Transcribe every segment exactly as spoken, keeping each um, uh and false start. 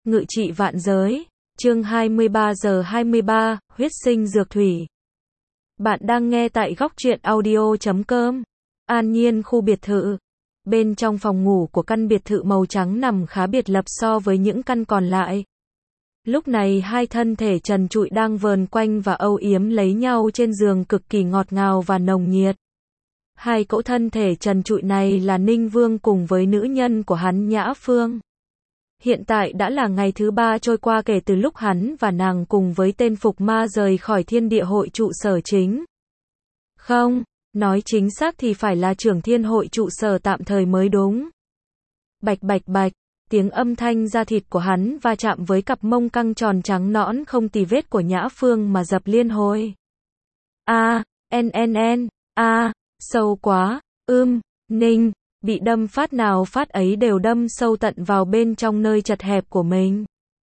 Ngự trị vạn giới, chương hai mươi ba giờ hai mươi ba, huyết sinh dược thủy. Bạn đang nghe tại góc truyện audio chấm com. An Nhiên khu biệt thự. Bên trong phòng ngủ của căn biệt thự màu trắng nằm khá biệt lập so với những căn còn lại. Lúc này hai thân thể trần trụi đang vờn quanh và âu yếm lấy nhau trên giường cực kỳ ngọt ngào và nồng nhiệt. Hai cỗ thân thể trần trụi này là Ninh Vương cùng với nữ nhân của hắn Nhã Phương. Hiện tại đã là ngày thứ ba trôi qua kể từ lúc hắn và nàng cùng với tên Phục Ma rời khỏi thiên địa hội trụ sở chính. Không, nói chính xác thì phải là trưởng thiên hội trụ sở tạm thời mới đúng. Bạch bạch bạch, tiếng âm thanh da thịt của hắn va chạm với cặp mông căng tròn trắng nõn không tì vết của Nhã Phương mà dập liên hồi. A, n n n, a, sâu quá, ưm, Ninh. Bị đâm phát nào phát ấy đều đâm sâu tận vào bên trong nơi chật hẹp của mình.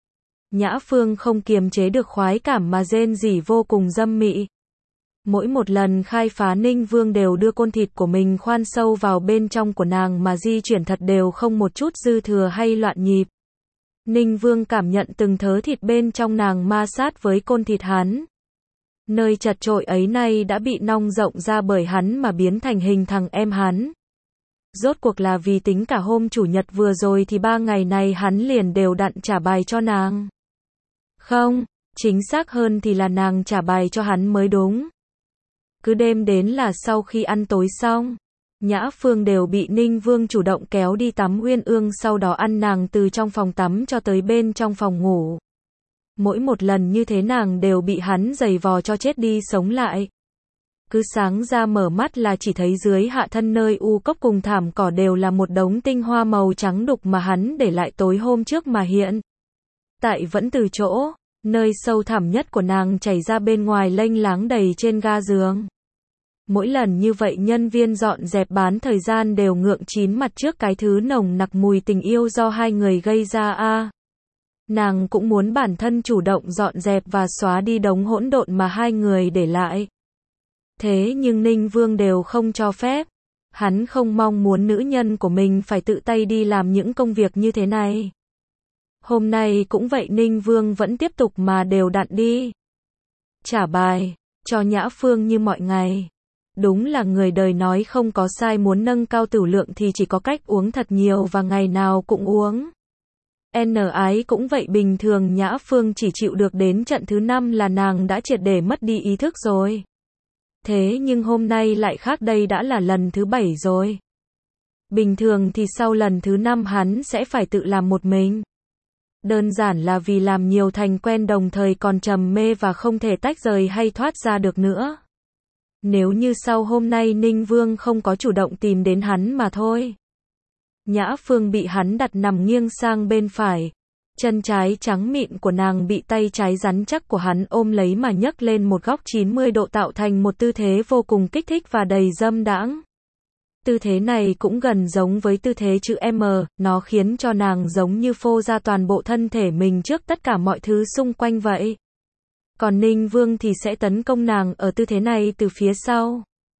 Nhã Phương không kiềm chế được khoái cảm mà rên rỉ vô cùng dâm mị. Mỗi một lần khai phá Ninh Vương đều đưa côn thịt của mình khoan sâu vào bên trong của nàng mà di chuyển thật đều không một chút dư thừa hay loạn nhịp. Ninh Vương cảm nhận từng thớ thịt bên trong nàng ma sát với côn thịt hắn. Nơi chật chội ấy nay đã bị nong rộng ra bởi hắn mà biến thành hình thằng em hắn. Rốt cuộc là vì tính cả hôm chủ nhật vừa rồi thì ba ngày này hắn liền đều đặn trả bài cho nàng. Không, chính xác hơn thì là nàng trả bài cho hắn mới đúng. Cứ đêm đến là sau khi ăn tối xong, Nhã Phương đều bị Ninh Vương chủ động kéo đi tắm uyên ương, sau đó ăn nàng từ trong phòng tắm cho tới bên trong phòng ngủ. Mỗi một lần như thế nàng đều bị hắn giày vò cho chết đi sống lại. Cứ sáng ra mở mắt là chỉ thấy dưới hạ thân nơi u cốc cùng thảm cỏ đều là một đống tinh hoa màu trắng đục mà hắn để lại tối hôm trước mà hiện tại vẫn từ chỗ nơi sâu thẳm nhất của nàng chảy ra bên ngoài lênh láng đầy trên ga giường. Mỗi lần như vậy nhân viên dọn dẹp bán thời gian đều ngượng chín mặt trước cái thứ nồng nặc mùi tình yêu do hai người gây ra a. À, nàng cũng muốn bản thân chủ động dọn dẹp và xóa đi đống hỗn độn mà hai người để lại. Thế nhưng Ninh Vương đều không cho phép. Hắn không mong muốn nữ nhân của mình phải tự tay đi làm những công việc như thế này. Hôm nay cũng vậy, Ninh Vương vẫn tiếp tục mà đều đặn đi trả bài cho Nhã Phương như mọi ngày. Đúng là người đời nói không có sai, muốn nâng cao tửu lượng thì chỉ có cách uống thật nhiều và ngày nào cũng uống. N ái cũng vậy, bình thường Nhã Phương chỉ chịu được đến trận thứ năm là nàng đã triệt để mất đi ý thức rồi. Thế nhưng hôm nay lại khác, đây đã là lần thứ bảy rồi. Bình thường thì sau lần thứ năm hắn sẽ phải tự làm một mình. Đơn giản là vì làm nhiều thành quen, đồng thời còn trầm mê và không thể tách rời hay thoát ra được nữa. Nếu như sau hôm nay Ninh Vương không có chủ động tìm đến hắn mà thôi. Nhã Phương bị hắn đặt nằm nghiêng sang bên phải. Chân trái trắng mịn của nàng bị tay trái rắn chắc của hắn ôm lấy mà nhấc lên một góc chín mươi độ, tạo thành một tư thế vô cùng kích thích và đầy dâm đãng. Tư thế này cũng gần giống với tư thế chữ M, nó khiến cho nàng giống như phô ra toàn bộ thân thể mình trước tất cả mọi thứ xung quanh vậy. Còn Ninh Vương thì sẽ tấn công nàng ở tư thế này từ phía sau.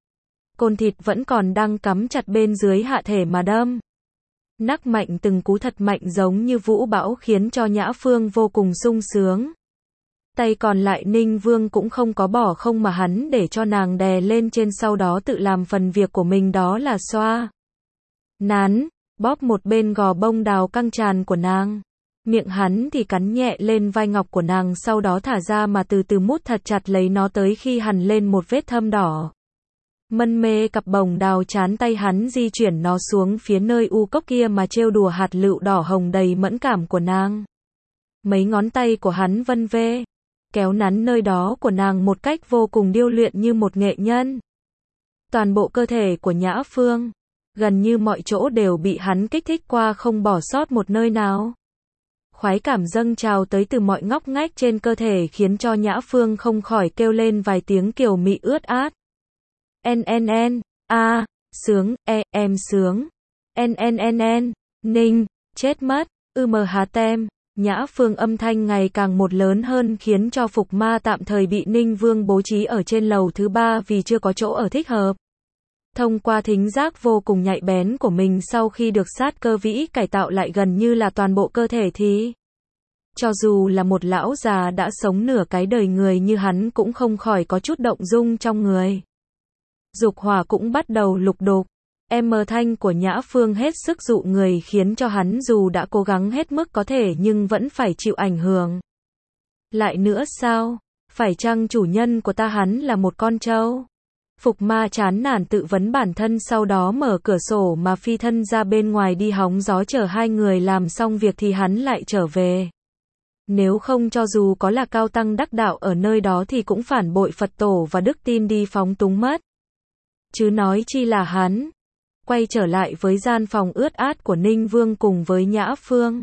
Côn thịt vẫn còn đang cắm chặt bên dưới hạ thể mà đâm. Nắc mạnh từng cú thật mạnh giống như vũ bão khiến cho Nhã Phương vô cùng sung sướng. Tay còn lại Ninh Vương cũng không có bỏ không mà hắn để cho nàng đè lên trên, sau đó tự làm phần việc của mình, đó là xoa nắn, bóp một bên gò bông đào căng tràn của nàng. Miệng hắn thì cắn nhẹ lên vai ngọc của nàng, sau đó thả ra mà từ từ mút thật chặt lấy nó tới khi hằn lên một vết thâm đỏ. Mân mê cặp bồng đào chán tay hắn di chuyển nó xuống phía nơi u cốc kia mà trêu đùa hạt lựu đỏ hồng đầy mẫn cảm của nàng. Mấy ngón tay của hắn vân vê, kéo nắn nơi đó của nàng một cách vô cùng điêu luyện như một nghệ nhân. Toàn bộ cơ thể của Nhã Phương, gần như mọi chỗ đều bị hắn kích thích qua, không bỏ sót một nơi nào. Khoái cảm dâng trào tới từ mọi ngóc ngách trên cơ thể khiến cho Nhã Phương không khỏi kêu lên vài tiếng kiều mị ướt át. N n n, a, sướng, e, em sướng. N n n n, Ninh, chết mất, ư mờ há tem. Nhã Phương âm thanh ngày càng một lớn hơn khiến cho Phục Ma tạm thời bị Ninh Vương bố trí ở trên lầu thứ ba vì chưa có chỗ ở thích hợp. Thông qua thính giác vô cùng nhạy bén của mình, sau khi được sát cơ vĩ cải tạo lại gần như là toàn bộ cơ thể thì Cho dù là một lão già đã sống nửa cái đời người như hắn cũng không khỏi có chút động dung trong người. Dục hỏa cũng bắt đầu lục đục. Em mờ thanh của Nhã Phương hết sức dụ người khiến cho hắn dù đã cố gắng hết mức có thể nhưng vẫn phải chịu ảnh hưởng. Lại nữa sao? Phải chăng chủ nhân của ta hắn là một con trâu? Phục Ma chán nản tự vấn bản thân, sau đó mở cửa sổ mà phi thân ra bên ngoài đi hóng gió, chờ hai người làm xong việc thì hắn lại trở về. Nếu không cho dù có là cao tăng đắc đạo ở nơi đó thì cũng phản bội Phật tổ và đức tin đi phóng túng mất. Chứ nói chi là hắn. Quay trở lại với gian phòng ướt át của Ninh Vương cùng với Nhã Phương.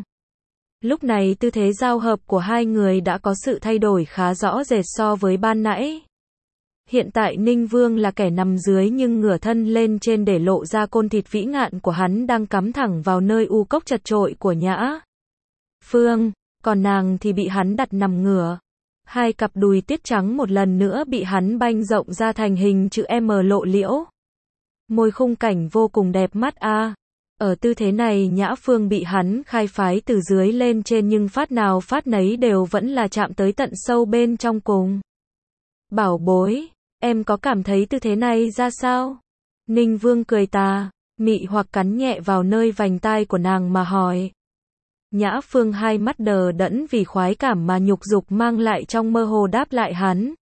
Lúc này tư thế giao hợp của hai người đã có sự thay đổi khá rõ rệt so với ban nãy. Hiện tại Ninh Vương là kẻ nằm dưới nhưng ngửa thân lên trên để lộ ra côn thịt vĩ ngạn của hắn đang cắm thẳng vào nơi u cốc chật chội của Nhã Phương, còn nàng thì bị hắn đặt nằm ngửa. Hai cặp đùi tiết trắng một lần nữa bị hắn banh rộng ra thành hình chữ M lộ liễu. Môi khung cảnh vô cùng đẹp mắt a. À. Ở tư thế này Nhã Phương bị hắn khai phái từ dưới lên trên nhưng phát nào phát nấy đều vẫn là chạm tới tận sâu bên trong cùng. Bảo bối, em có cảm thấy tư thế này ra sao? Ninh Vương cười tà, mị hoặc cắn nhẹ vào nơi vành tai của nàng mà hỏi. Nhã Phương hai mắt đờ đẫn vì khoái cảm mà nhục dục mang lại trong mơ hồ đáp lại hắn.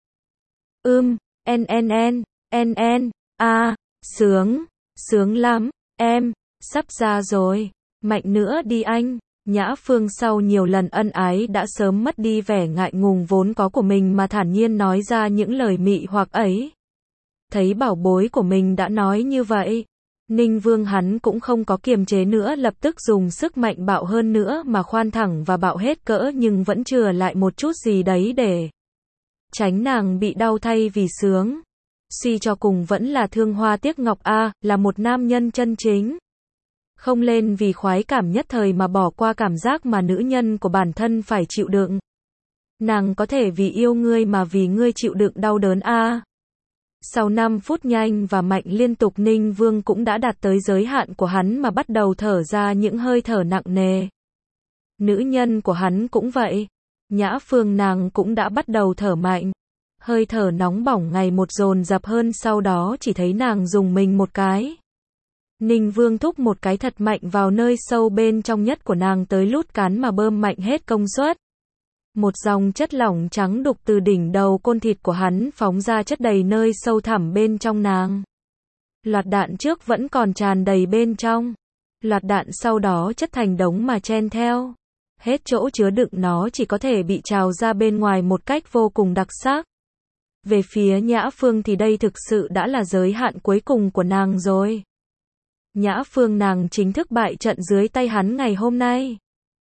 Ưm, en en en, en en, a, sướng, sướng lắm, em, sắp ra rồi, mạnh nữa đi anh. Nhã Phương sau nhiều lần ân ái đã sớm mất đi vẻ ngại ngùng vốn có của mình mà thản nhiên nói ra những lời mị hoặc ấy. Thấy bảo bối của mình đã nói như vậy, Ninh Vương hắn cũng không có kiềm chế nữa, lập tức dùng sức mạnh bạo hơn nữa mà khoan thẳng và bạo hết cỡ, nhưng vẫn chừa lại một chút gì đấy để tránh nàng bị đau thay vì sướng. Suy cho cùng vẫn là thương hoa tiếc ngọc a, là một nam nhân chân chính. Không lên vì khoái cảm nhất thời mà bỏ qua cảm giác mà nữ nhân của bản thân phải chịu đựng. Nàng có thể vì yêu ngươi mà vì ngươi chịu đựng đau đớn a. Sau năm phút nhanh và mạnh liên tục, Ninh Vương cũng đã đạt tới giới hạn của hắn mà bắt đầu thở ra những hơi thở nặng nề. Nữ nhân của hắn cũng vậy. Nhã Phương nàng cũng đã bắt đầu thở mạnh. Hơi thở nóng bỏng ngày một dồn dập hơn, sau đó chỉ thấy nàng dùng mình một cái. Ninh Vương thúc một cái thật mạnh vào nơi sâu bên trong nhất của nàng tới lút cán mà bơm mạnh hết công suất. Một dòng chất lỏng trắng đục từ đỉnh đầu côn thịt của hắn phóng ra chất đầy nơi sâu thẳm bên trong nàng. Loạt đạn trước vẫn còn tràn đầy bên trong. Loạt đạn sau đó chất thành đống mà chen theo. Hết chỗ chứa đựng nó chỉ có thể bị trào ra bên ngoài một cách vô cùng đặc sắc. Về phía Nhã Phương thì đây thực sự đã là giới hạn cuối cùng của nàng rồi. Nhã Phương nàng chính thức bại trận dưới tay hắn ngày hôm nay.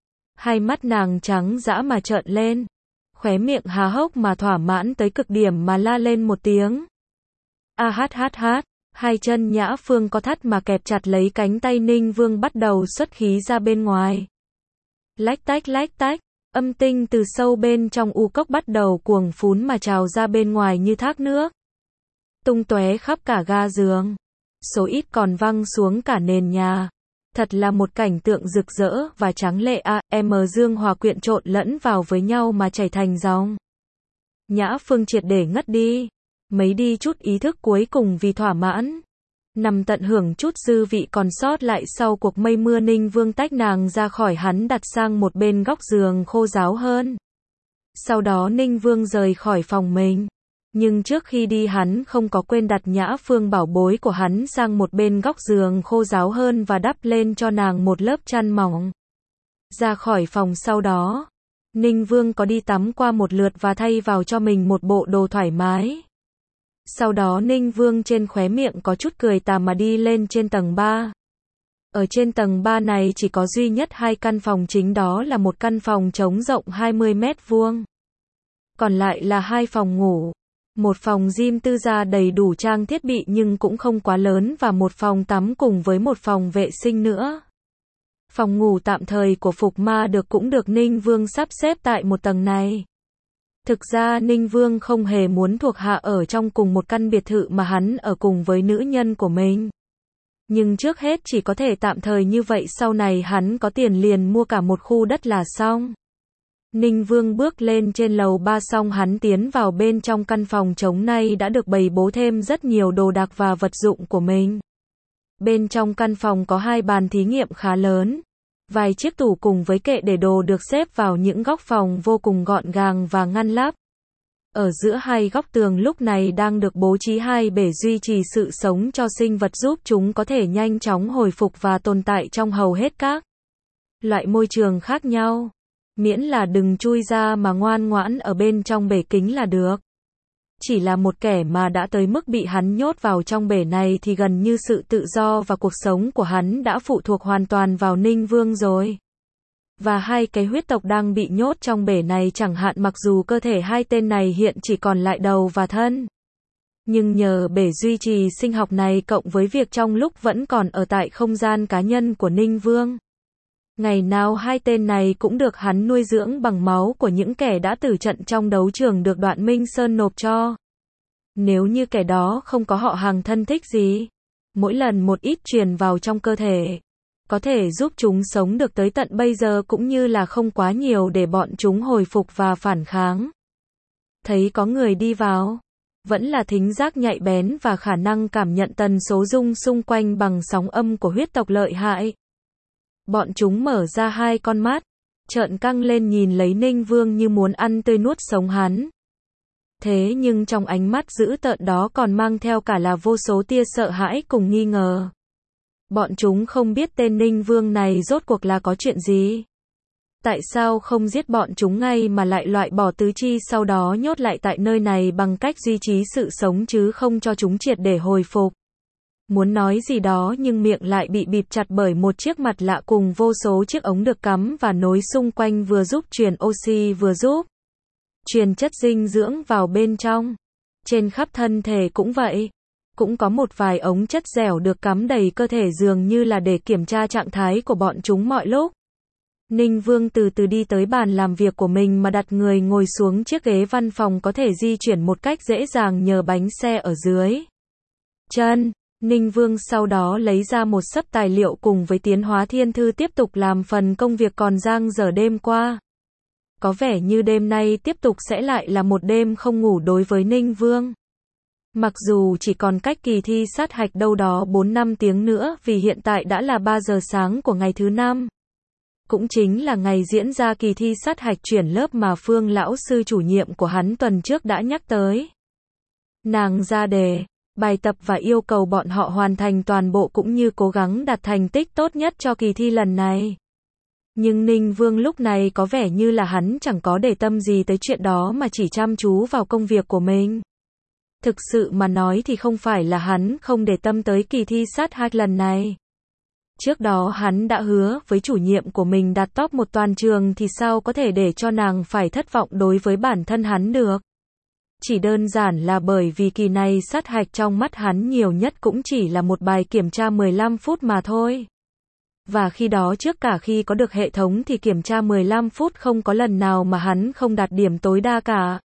Hai mắt nàng trắng dã mà trợn lên. Khóe miệng há hốc mà thỏa mãn tới cực điểm mà la lên một tiếng. A hát hát hát. Hai chân Nhã Phương có thắt mà kẹp chặt lấy cánh tay Ninh Vương, bắt đầu xuất khí ra bên ngoài. Lách tách lách tách. Âm tinh từ sâu bên trong u cốc bắt đầu cuồng phún mà trào ra bên ngoài như thác nước. Tung tóe khắp cả ga giường. Số ít còn văng xuống cả nền nhà. Thật là một cảnh tượng rực rỡ và tráng lệ a, em dương hòa quyện trộn lẫn vào với nhau mà chảy thành dòng. Nhã Phương triệt để ngất đi. Mấy đi chút ý thức cuối cùng vì thỏa mãn. Nằm tận hưởng chút dư vị còn sót lại sau cuộc mây mưa, Ninh Vương tách nàng ra khỏi hắn đặt sang một bên góc giường khô ráo hơn. Sau đó Ninh Vương rời khỏi phòng mình. Nhưng trước khi đi hắn không có quên đặt Nhã Phương bảo bối của hắn sang một bên góc giường khô ráo hơn và đắp lên cho nàng một lớp chăn mỏng. Ra khỏi phòng sau đó, Ninh Vương có đi tắm qua một lượt và thay vào cho mình một bộ đồ thoải mái. Sau đó Ninh Vương trên khóe miệng có chút cười tà mà đi lên trên tầng ba. Ở trên tầng ba này chỉ có duy nhất hai căn phòng chính, đó là một căn phòng trống rộng hai mươi mét vuông. Còn lại là hai phòng ngủ. Một phòng gym tư gia đầy đủ trang thiết bị nhưng cũng không quá lớn và một phòng tắm cùng với một phòng vệ sinh nữa. Phòng ngủ tạm thời của Phục Ma được cũng được Ninh Vương sắp xếp tại một tầng này. Thực ra Ninh Vương không hề muốn thuộc hạ ở trong cùng một căn biệt thự mà hắn ở cùng với nữ nhân của mình. Nhưng trước hết chỉ có thể tạm thời như vậy, sau này hắn có tiền liền mua cả một khu đất là xong. Ninh Vương bước lên trên lầu ba xong hắn tiến vào bên trong căn phòng trống này đã được bày bố thêm rất nhiều đồ đạc và vật dụng của mình. Bên trong căn phòng có hai bàn thí nghiệm khá lớn. Vài chiếc tủ cùng với kệ để đồ được xếp vào những góc phòng vô cùng gọn gàng và ngăn nắp. Ở giữa hai góc tường lúc này đang được bố trí hai bể duy trì sự sống cho sinh vật giúp chúng có thể nhanh chóng hồi phục và tồn tại trong hầu hết các loại môi trường khác nhau. Miễn là đừng chui ra mà ngoan ngoãn ở bên trong bể kính là được. Chỉ là một kẻ mà đã tới mức bị hắn nhốt vào trong bể này thì gần như sự tự do và cuộc sống của hắn đã phụ thuộc hoàn toàn vào Ninh Vương rồi. Và hai cái huyết tộc đang bị nhốt trong bể này chẳng hạn, mặc dù cơ thể hai tên này hiện chỉ còn lại đầu và thân. Nhưng nhờ bể duy trì sinh học này cộng với việc trong lúc vẫn còn ở tại không gian cá nhân của Ninh Vương. Ngày nào hai tên này cũng được hắn nuôi dưỡng bằng máu của những kẻ đã tử trận trong đấu trường được Đoạn Minh Sơn nộp cho. Nếu như kẻ đó không có họ hàng thân thích gì, mỗi lần một ít truyền vào trong cơ thể, có thể giúp chúng sống được tới tận bây giờ cũng như là không quá nhiều để bọn chúng hồi phục và phản kháng. Thấy có người đi vào, vẫn là thính giác nhạy bén và khả năng cảm nhận tần số rung xung quanh bằng sóng âm của huyết tộc lợi hại. Bọn chúng mở ra hai con mắt, trợn căng lên nhìn lấy Ninh Vương như muốn ăn tươi nuốt sống hắn. Thế nhưng trong ánh mắt dữ tợn đó còn mang theo cả là vô số tia sợ hãi cùng nghi ngờ. Bọn chúng không biết tên Ninh Vương này rốt cuộc là có chuyện gì. Tại sao không giết bọn chúng ngay mà lại loại bỏ tứ chi sau đó nhốt lại tại nơi này bằng cách duy trì sự sống chứ không cho chúng triệt để hồi phục. Muốn nói gì đó nhưng miệng lại bị bịt chặt bởi một chiếc mặt lạ cùng vô số chiếc ống được cắm và nối xung quanh vừa giúp truyền oxy vừa giúp truyền chất dinh dưỡng vào bên trong. Trên khắp thân thể cũng vậy. Cũng có một vài ống chất dẻo được cắm đầy cơ thể dường như là để kiểm tra trạng thái của bọn chúng mọi lúc. Ninh Vương từ từ đi tới bàn làm việc của mình mà đặt người ngồi xuống chiếc ghế văn phòng có thể di chuyển một cách dễ dàng nhờ bánh xe ở dưới chân. Ninh Vương sau đó lấy ra một xấp tài liệu cùng với tiến hóa thiên thư tiếp tục làm phần công việc còn dang dở đêm qua. Có vẻ như đêm nay tiếp tục sẽ lại là một đêm không ngủ đối với Ninh Vương. Mặc dù chỉ còn cách kỳ thi sát hạch đâu đó bốn năm tiếng nữa vì hiện tại đã là ba giờ sáng của ngày thứ năm. Cũng chính là ngày diễn ra kỳ thi sát hạch chuyển lớp mà Phương lão sư chủ nhiệm của hắn tuần trước đã nhắc tới. Nàng ra đề, bài tập và yêu cầu bọn họ hoàn thành toàn bộ cũng như cố gắng đạt thành tích tốt nhất cho kỳ thi lần này. Nhưng Ninh Vương lúc này có vẻ như là hắn chẳng có để tâm gì tới chuyện đó mà chỉ chăm chú vào công việc của mình. Thực sự mà nói thì không phải là hắn không để tâm tới kỳ thi sát hạch lần này. Trước đó hắn đã hứa với chủ nhiệm của mình đạt top một toàn trường thì sao có thể để cho nàng phải thất vọng đối với bản thân hắn được. Chỉ đơn giản là bởi vì kỳ này sát hạch trong mắt hắn nhiều nhất cũng chỉ là một bài kiểm tra mười lăm phút mà thôi. Và khi đó trước cả khi có được hệ thống thì kiểm tra mười lăm phút không có lần nào mà hắn không đạt điểm tối đa cả.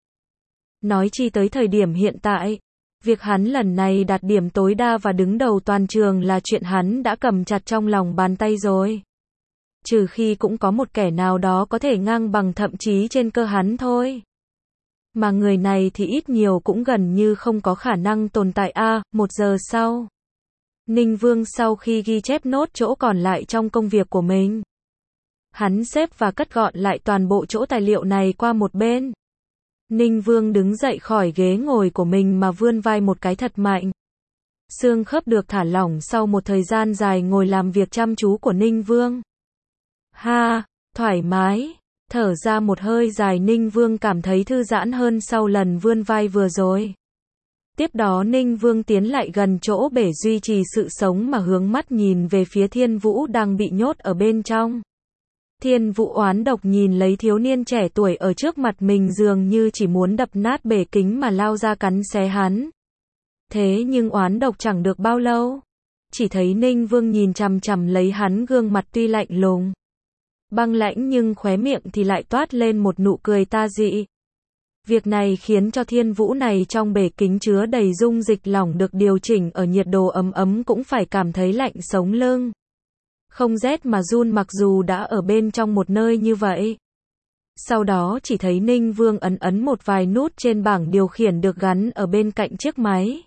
Nói chi tới thời điểm hiện tại, việc hắn lần này đạt điểm tối đa và đứng đầu toàn trường là chuyện hắn đã cầm chặt trong lòng bàn tay rồi. Trừ khi cũng có một kẻ nào đó có thể ngang bằng thậm chí trên cơ hắn thôi. Mà người này thì ít nhiều cũng gần như không có khả năng tồn tại a. À, một giờ sau. Ninh Vương sau khi ghi chép nốt chỗ còn lại trong công việc của mình. Hắn xếp và cất gọn lại toàn bộ chỗ tài liệu này qua một bên. Ninh Vương đứng dậy khỏi ghế ngồi của mình mà vươn vai một cái thật mạnh. Xương khớp được thả lỏng sau một thời gian dài ngồi làm việc chăm chú của Ninh Vương. Ha, thoải mái. Thở ra một hơi dài Ninh Vương cảm thấy thư giãn hơn sau lần vươn vai vừa rồi. Tiếp đó Ninh Vương tiến lại gần chỗ bể duy trì sự sống mà hướng mắt nhìn về phía Thiên Vũ đang bị nhốt ở bên trong. Thiên Vũ oán độc nhìn lấy thiếu niên trẻ tuổi ở trước mặt mình dường như chỉ muốn đập nát bể kính mà lao ra cắn xé hắn. Thế nhưng oán độc chẳng được bao lâu. Chỉ thấy Ninh Vương nhìn chằm chằm lấy hắn gương mặt tuy lạnh lùng, băng lãnh nhưng khóe miệng thì lại toát lên một nụ cười ta dị. Việc này khiến cho Thiên Vũ này trong bể kính chứa đầy dung dịch lỏng được điều chỉnh ở nhiệt độ ấm ấm cũng phải cảm thấy lạnh sống lưng. Không rét mà run mặc dù đã ở bên trong một nơi như vậy. Sau đó chỉ thấy Ninh Vương ấn ấn một vài nút trên bảng điều khiển được gắn ở bên cạnh chiếc máy.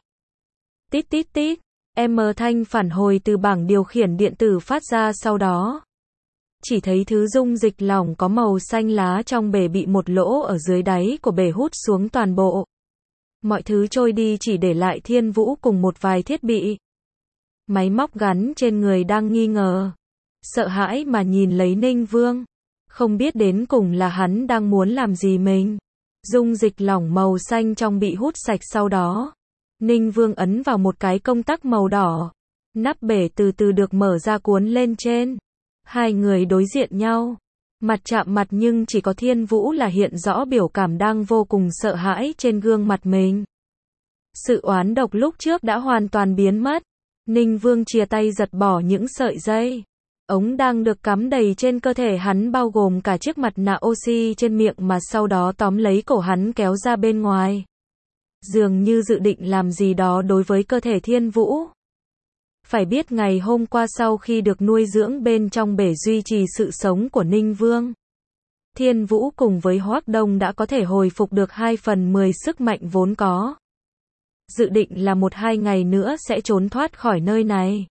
Tít tít tít, em thanh phản hồi từ bảng điều khiển điện tử phát ra sau đó. Chỉ thấy thứ dung dịch lỏng có màu xanh lá trong bể bị một lỗ ở dưới đáy của bể hút xuống toàn bộ. Mọi thứ trôi đi chỉ để lại Thiên Vũ cùng một vài thiết bị. Máy móc gắn trên người đang nghi ngờ. Sợ hãi mà nhìn lấy Ninh Vương. Không biết đến cùng là hắn đang muốn làm gì mình. Dung dịch lỏng màu xanh trong bị hút sạch sau đó. Ninh Vương ấn vào một cái công tắc màu đỏ. Nắp bể từ từ được mở ra cuốn lên trên. Hai người đối diện nhau. Mặt chạm mặt nhưng chỉ có Thiên Vũ là hiện rõ biểu cảm đang vô cùng sợ hãi trên gương mặt mình. Sự oán độc lúc trước đã hoàn toàn biến mất. Ninh Vương chìa tay giật bỏ những sợi dây. Ống đang được cắm đầy trên cơ thể hắn bao gồm cả chiếc mặt nạ oxy trên miệng mà sau đó tóm lấy cổ hắn kéo ra bên ngoài. Dường như dự định làm gì đó đối với cơ thể Thiên Vũ. Phải biết ngày hôm qua sau khi được nuôi dưỡng bên trong bể duy trì sự sống của Ninh Vương, Thiên Vũ cùng với Hoắc Đông đã có thể hồi phục được hai phần mười sức mạnh vốn có. Dự định là một hai ngày nữa sẽ trốn thoát khỏi nơi này.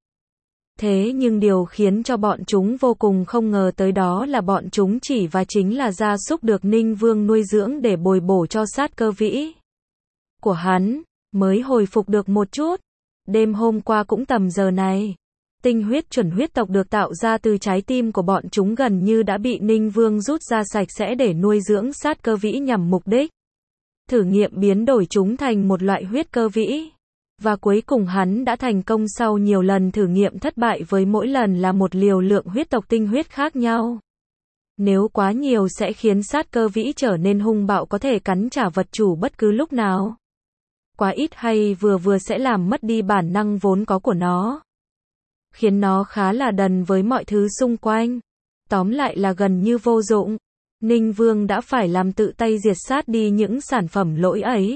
Thế nhưng điều khiến cho bọn chúng vô cùng không ngờ tới đó là bọn chúng chỉ và chính là gia súc được Ninh Vương nuôi dưỡng để bồi bổ cho sát cơ vĩ của hắn, mới hồi phục được một chút. Đêm hôm qua cũng tầm giờ này, tinh huyết chuẩn huyết tộc được tạo ra từ trái tim của bọn chúng gần như đã bị Ninh Vương rút ra sạch sẽ để nuôi dưỡng sát cơ vĩ nhằm mục đích thử nghiệm biến đổi chúng thành một loại huyết cơ vĩ. Và cuối cùng hắn đã thành công sau nhiều lần thử nghiệm thất bại với mỗi lần là một liều lượng huyết tộc tinh huyết khác nhau. Nếu quá nhiều sẽ khiến sát cơ vĩ trở nên hung bạo có thể cắn trả vật chủ bất cứ lúc nào. Quá ít hay vừa vừa sẽ làm mất đi bản năng vốn có của nó. Khiến nó khá là đần với mọi thứ xung quanh. Tóm lại là gần như vô dụng. Ninh Vương đã phải làm tự tay diệt sát đi những sản phẩm lỗi ấy.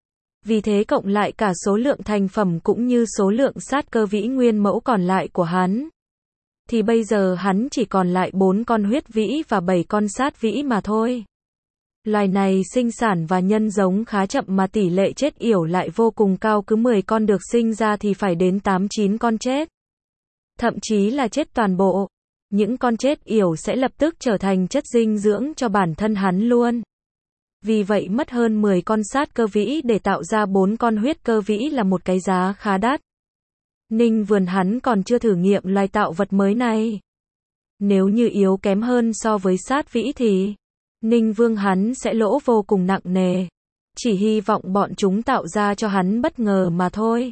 Vì thế cộng lại cả số lượng thành phẩm cũng như số lượng sát cơ vĩ nguyên mẫu còn lại của hắn. Thì bây giờ hắn chỉ còn lại bốn con huyết vĩ và bảy con sát vĩ mà thôi. Loài này sinh sản và nhân giống khá chậm mà tỷ lệ chết yểu lại vô cùng cao, cứ mười con được sinh ra thì phải đến tám chín con chết. Thậm chí là chết toàn bộ. Những con chết yểu sẽ lập tức trở thành chất dinh dưỡng cho bản thân hắn luôn. Vì vậy mất hơn mười con sát cơ vĩ để tạo ra bốn con huyết cơ vĩ là một cái giá khá đắt. Ninh Vườn hắn còn chưa thử nghiệm loài tạo vật mới này. Nếu như yếu kém hơn so với sát vĩ thì Ninh Vương hắn sẽ lỗ vô cùng nặng nề. Chỉ hy vọng bọn chúng tạo ra cho hắn bất ngờ mà thôi.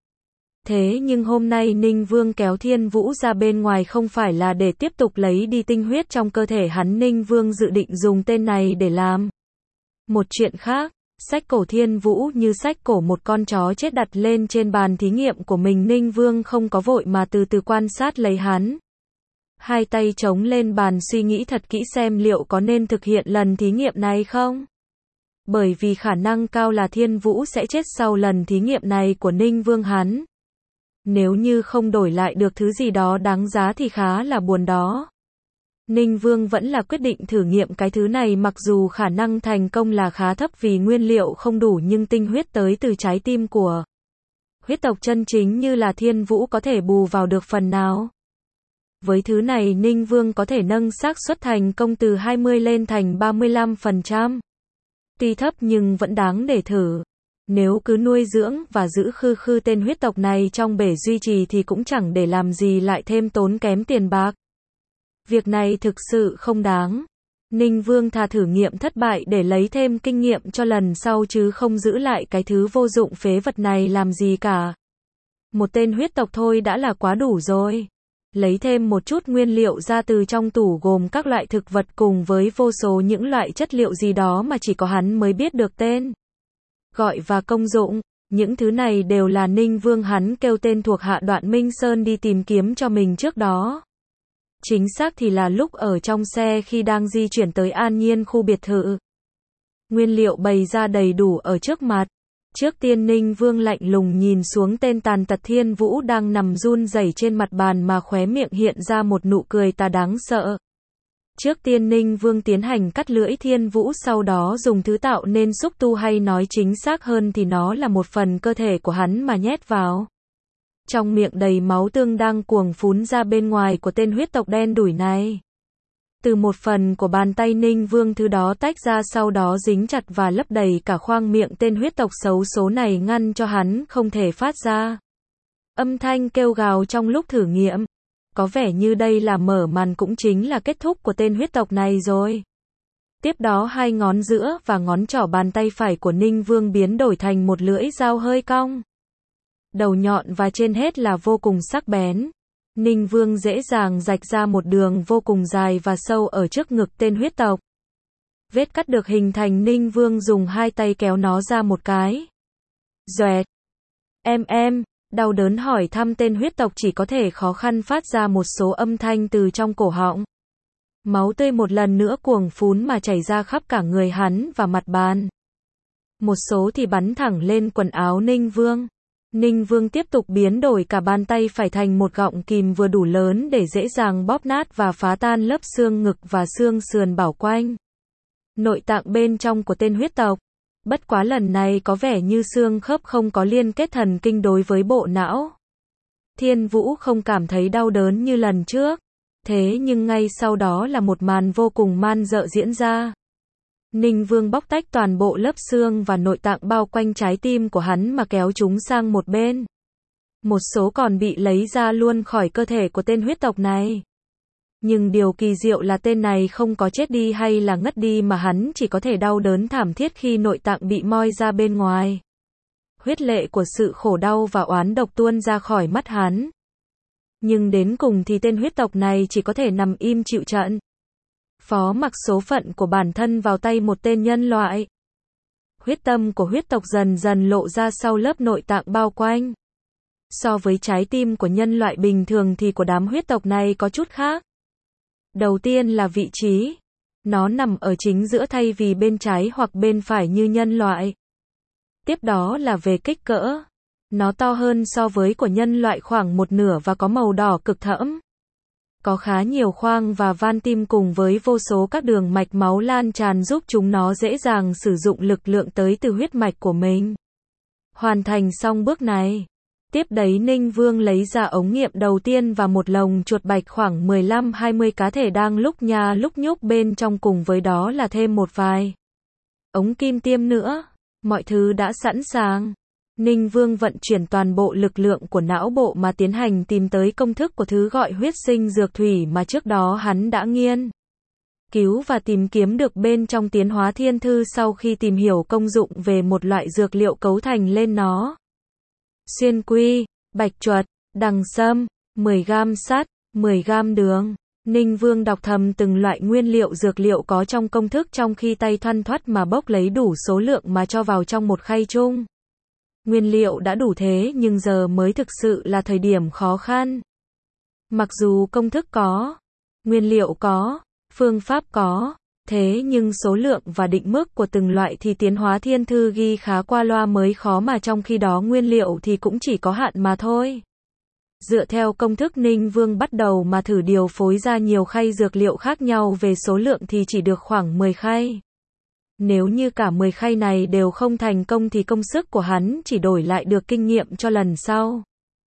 Thế nhưng hôm nay Ninh Vương kéo Thiên Vũ ra bên ngoài không phải là để tiếp tục lấy đi tinh huyết trong cơ thể hắn. Ninh Vương dự định dùng tên này để làm một chuyện khác. Xách cổ Thiên Vũ như xách cổ một con chó chết đặt lên trên bàn thí nghiệm của mình. Ninh Vương không có vội mà từ từ quan sát lấy hắn. Hai tay chống lên bàn suy nghĩ thật kỹ xem liệu có nên thực hiện lần thí nghiệm này không. Bởi vì khả năng cao là Thiên Vũ sẽ chết sau lần thí nghiệm này của Ninh Vương hắn. Nếu như không đổi lại được thứ gì đó đáng giá thì khá là buồn đó. Ninh Vương vẫn là quyết định thử nghiệm cái thứ này, mặc dù khả năng thành công là khá thấp vì nguyên liệu không đủ, nhưng tinh huyết tới từ trái tim của huyết tộc chân chính như là Thiên Vũ có thể bù vào được phần nào. Với thứ này Ninh Vương có thể nâng xác suất thành công từ hai mươi lên thành ba mươi lăm phần trăm. Tuy thấp nhưng vẫn đáng để thử. Nếu cứ nuôi dưỡng và giữ khư khư tên huyết tộc này trong bể duy trì thì cũng chẳng để làm gì lại thêm tốn kém tiền bạc. Việc này thực sự không đáng. Ninh Vương thà thử nghiệm thất bại để lấy thêm kinh nghiệm cho lần sau chứ không giữ lại cái thứ vô dụng phế vật này làm gì cả. Một tên huyết tộc thôi đã là quá đủ rồi. Lấy thêm một chút nguyên liệu ra từ trong tủ gồm các loại thực vật cùng với vô số những loại chất liệu gì đó mà chỉ có hắn mới biết được tên, gọi và công dụng. Những thứ này đều là Ninh Vương hắn kêu tên thuộc hạ Đoạn Minh Sơn đi tìm kiếm cho mình trước đó. Chính xác thì là lúc ở trong xe khi đang di chuyển tới An Nhiên khu biệt thự. Nguyên liệu bày ra đầy đủ ở trước mặt. Trước tiên Ninh Vương lạnh lùng nhìn xuống tên tàn tật Thiên Vũ đang nằm run rẩy trên mặt bàn mà khóe miệng hiện ra một nụ cười tà đáng sợ. Trước tiên Ninh Vương tiến hành cắt lưỡi Thiên Vũ, sau đó dùng thứ tạo nên xúc tu, hay nói chính xác hơn thì nó là một phần cơ thể của hắn mà nhét vào. Trong miệng đầy máu tương đang cuồng phún ra bên ngoài của tên huyết tộc đen đủi này. Từ một phần của bàn tay Ninh Vương thứ đó tách ra, sau đó dính chặt và lấp đầy cả khoang miệng tên huyết tộc xấu số này, ngăn cho hắn không thể phát ra âm thanh kêu gào trong lúc thử nghiệm. Có vẻ như đây là mở màn, cũng chính là kết thúc của tên huyết tộc này rồi. Tiếp đó hai ngón giữa và ngón trỏ bàn tay phải của Ninh Vương biến đổi thành một lưỡi dao hơi cong, đầu nhọn và trên hết là vô cùng sắc bén. Ninh Vương dễ dàng rạch ra một đường vô cùng dài và sâu ở trước ngực tên huyết tộc. Vết cắt được hình thành, Ninh Vương dùng hai tay kéo nó ra một cái. Doẹt. Em em, đau đớn hỏi thăm tên huyết tộc, chỉ có thể khó khăn phát ra một số âm thanh từ trong cổ họng. Máu tươi một lần nữa cuồng phún mà chảy ra khắp cả người hắn và mặt bàn. Một số thì bắn thẳng lên quần áo Ninh Vương. Ninh Vương tiếp tục biến đổi cả bàn tay phải thành một gọng kìm vừa đủ lớn để dễ dàng bóp nát và phá tan lớp xương ngực và xương sườn bảo quanh nội tạng bên trong của tên huyết tộc. Bất quá lần này có vẻ như xương khớp không có liên kết thần kinh đối với bộ não. Thiên Vũ không cảm thấy đau đớn như lần trước. Thế nhưng ngay sau đó là một màn vô cùng man rợ diễn ra. Ninh Vương bóc tách toàn bộ lớp xương và nội tạng bao quanh trái tim của hắn mà kéo chúng sang một bên. Một số còn bị lấy ra luôn khỏi cơ thể của tên huyết tộc này. Nhưng điều kỳ diệu là tên này không có chết đi hay là ngất đi, mà hắn chỉ có thể đau đớn thảm thiết khi nội tạng bị moi ra bên ngoài. Huyết lệ của sự khổ đau và oán độc tuôn ra khỏi mắt hắn. Nhưng đến cùng thì tên huyết tộc này chỉ có thể nằm im chịu trận. Phó mặc số phận của bản thân vào tay một tên nhân loại. Huyết tâm của huyết tộc dần dần lộ ra sau lớp nội tạng bao quanh. So với trái tim của nhân loại bình thường thì của đám huyết tộc này có chút khác. Đầu tiên là vị trí. Nó nằm ở chính giữa thay vì bên trái hoặc bên phải như nhân loại. Tiếp đó là về kích cỡ. Nó to hơn so với của nhân loại khoảng một nửa và có màu đỏ cực thẫm. Có khá nhiều khoang và van tim cùng với vô số các đường mạch máu lan tràn giúp chúng nó dễ dàng sử dụng lực lượng tới từ huyết mạch của mình. Hoàn thành xong bước này. Tiếp đấy Ninh Vương lấy ra ống nghiệm đầu tiên và một lồng chuột bạch khoảng mười lăm hai mươi cá thể đang lúc nha lúc nhúc bên trong, cùng với đó là thêm một vài ống kim tiêm nữa. Mọi thứ đã sẵn sàng. Ninh Vương vận chuyển toàn bộ lực lượng của não bộ mà tiến hành tìm tới công thức của thứ gọi huyết sinh dược thủy mà trước đó hắn đã nghiên cứu và tìm kiếm được bên trong tiến hóa thiên thư sau khi tìm hiểu công dụng về một loại dược liệu cấu thành lên nó. Xuyên quy, bạch chuột, đằng sâm, mười gam sắt, mười gam đường. Ninh Vương đọc thầm từng loại nguyên liệu dược liệu có trong công thức trong khi tay thoăn thoắt mà bốc lấy đủ số lượng mà cho vào trong một khay chung. Nguyên liệu đã đủ thế nhưng giờ mới thực sự là thời điểm khó khăn. Mặc dù công thức có, nguyên liệu có, phương pháp có, thế nhưng số lượng và định mức của từng loại thì tiến hóa thiên thư ghi khá qua loa mới khó, mà trong khi đó nguyên liệu thì cũng chỉ có hạn mà thôi. Dựa theo công thức, Ninh Vương bắt đầu mà thử điều phối ra nhiều khay dược liệu khác nhau, về số lượng thì chỉ được khoảng mười khay. Nếu như cả mười khay này đều không thành công thì công sức của hắn chỉ đổi lại được kinh nghiệm cho lần sau.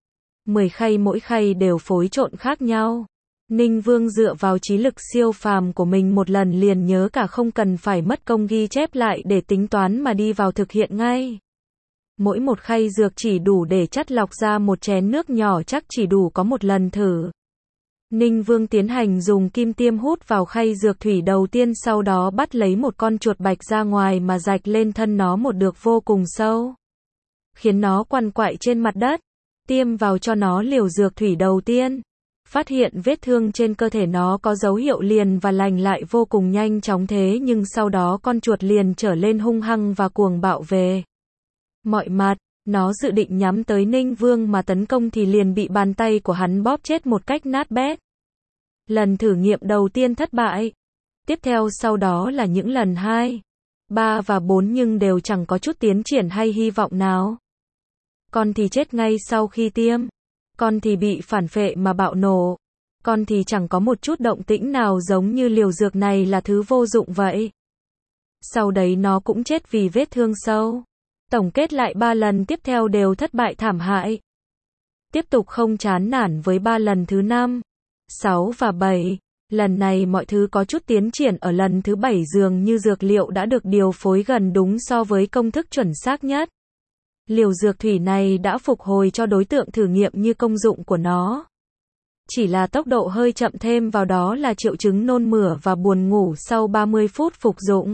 mười khay mỗi khay đều phối trộn khác nhau. Ninh Vương dựa vào trí lực siêu phàm của mình một lần liền nhớ cả, không cần phải mất công ghi chép lại để tính toán mà đi vào thực hiện ngay. Mỗi một khay dược chỉ đủ để chắt lọc ra một chén nước nhỏ, chắc chỉ đủ có một lần thử. Ninh Vương tiến hành dùng kim tiêm hút vào khay dược thủy đầu tiên, sau đó bắt lấy một con chuột bạch ra ngoài mà rạch lên thân nó một được vô cùng sâu, khiến nó quằn quại trên mặt đất. Tiêm vào cho nó liều dược thủy đầu tiên. Phát hiện vết thương trên cơ thể nó có dấu hiệu liền và lành lại vô cùng nhanh chóng, thế nhưng sau đó con chuột liền trở lên hung hăng và cuồng bạo về mọi mặt. Nó dự định nhắm tới Ninh Vương mà tấn công thì liền bị bàn tay của hắn bóp chết một cách nát bét. Lần thử nghiệm đầu tiên thất bại. Tiếp theo sau đó là những lần hai, ba và bốn nhưng đều chẳng có chút tiến triển hay hy vọng nào. Con thì chết ngay sau khi tiêm. Con thì bị phản phệ mà bạo nổ. Con thì chẳng có một chút động tĩnh nào, giống như liều dược này là thứ vô dụng vậy. Sau đấy nó cũng chết vì vết thương sâu. Tổng kết lại ba lần tiếp theo đều thất bại thảm hại. Tiếp tục không chán nản với ba lần thứ năm, sáu và bảy. Lần này mọi thứ có chút tiến triển, ở lần thứ bảy dường như dược liệu đã được điều phối gần đúng so với công thức chuẩn xác nhất. Liều dược thủy này đã phục hồi cho đối tượng thử nghiệm như công dụng của nó. Chỉ là tốc độ hơi chậm, thêm vào đó là triệu chứng nôn mửa và buồn ngủ sau ba mươi phút phục dụng.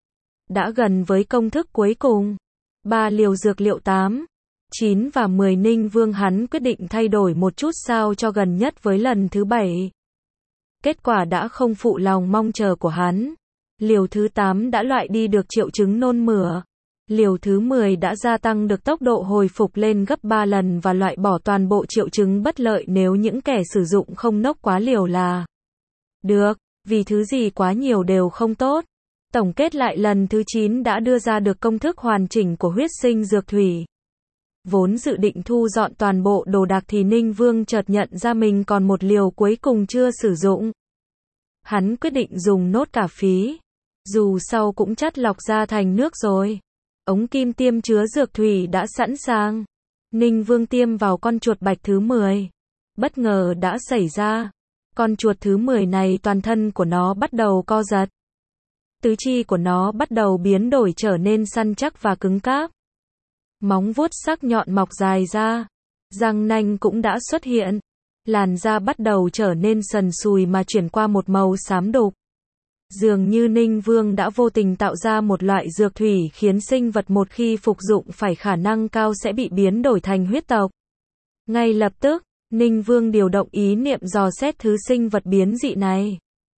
Đã gần với công thức cuối cùng. Ba liều dược liệu tám, chín và mười. Ninh Vương hắn quyết định thay đổi một chút sao cho gần nhất với lần thứ bảy. Kết quả đã không phụ lòng mong chờ của hắn. Liều thứ tám đã loại đi được triệu chứng nôn mửa. Liều thứ mười đã gia tăng được tốc độ hồi phục lên gấp ba lần và loại bỏ toàn bộ triệu chứng bất lợi nếu những kẻ sử dụng không nốc quá liều là được, vì thứ gì quá nhiều đều không tốt. Tổng kết lại, lần thứ chín đã đưa ra được công thức hoàn chỉnh của huyết sinh dược thủy. Vốn dự định thu dọn toàn bộ đồ đạc thì Ninh Vương chợt nhận ra mình còn một liều cuối cùng chưa sử dụng. Hắn quyết định dùng nốt cả phí. Dù sau cũng chắt lọc ra thành nước rồi. Ống kim tiêm chứa dược thủy đã sẵn sàng. Ninh Vương tiêm vào con chuột bạch thứ mười. Bất ngờ đã xảy ra. Con chuột thứ mười này toàn thân của nó bắt đầu co giật. Tứ chi của nó bắt đầu biến đổi trở nên săn chắc và cứng cáp. Móng vuốt sắc nhọn mọc dài ra. Răng nanh cũng đã xuất hiện. Làn da bắt đầu trở nên sần sùi mà chuyển qua một màu xám đục. Dường như Ninh Vương đã vô tình tạo ra một loại dược thủy khiến sinh vật một khi phục dụng phải khả năng cao sẽ bị biến đổi thành huyết tộc. Ngay lập tức, Ninh Vương điều động ý niệm dò xét thứ sinh vật biến dị này.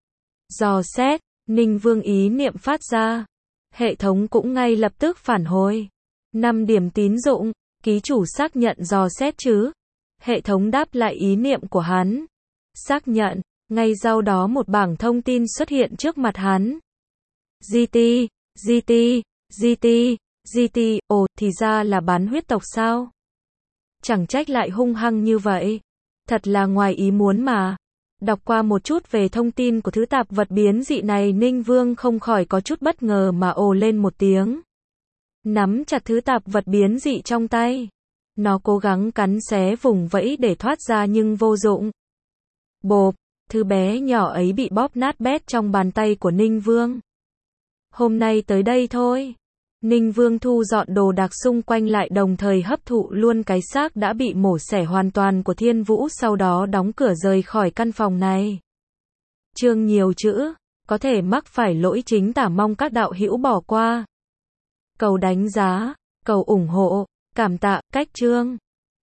Dò xét, Ninh Vương ý niệm phát ra. Hệ thống cũng ngay lập tức phản hồi. năm điểm tín dụng, ký chủ xác nhận dò xét chứ? Hệ thống đáp lại ý niệm của hắn. Xác nhận. Ngay sau đó một bảng thông tin xuất hiện trước mặt hắn. giê tê, giê tê, giê tê, giê tê, ồ, thì ra là bán huyết tộc sao? Chẳng trách lại hung hăng như vậy. Thật là ngoài ý muốn mà. Đọc qua một chút về thông tin của thứ tạp vật biến dị này, Ninh Vương không khỏi có chút bất ngờ mà ồ lên một tiếng. Nắm chặt thứ tạp vật biến dị trong tay. Nó cố gắng cắn xé vùng vẫy để thoát ra nhưng vô dụng. Bộp. Thứ bé nhỏ ấy bị bóp nát bét trong bàn tay của Ninh Vương. Hôm nay tới đây thôi. Ninh Vương thu dọn đồ đạc xung quanh lại, đồng thời hấp thụ luôn cái xác đã bị mổ xẻ hoàn toàn của Thiên Vũ, sau đó đóng cửa rời khỏi căn phòng này. Chương nhiều chữ, có thể mắc phải lỗi chính tả, mong các đạo hữu bỏ qua. Cầu đánh giá, cầu ủng hộ, cảm tạ, cách chương.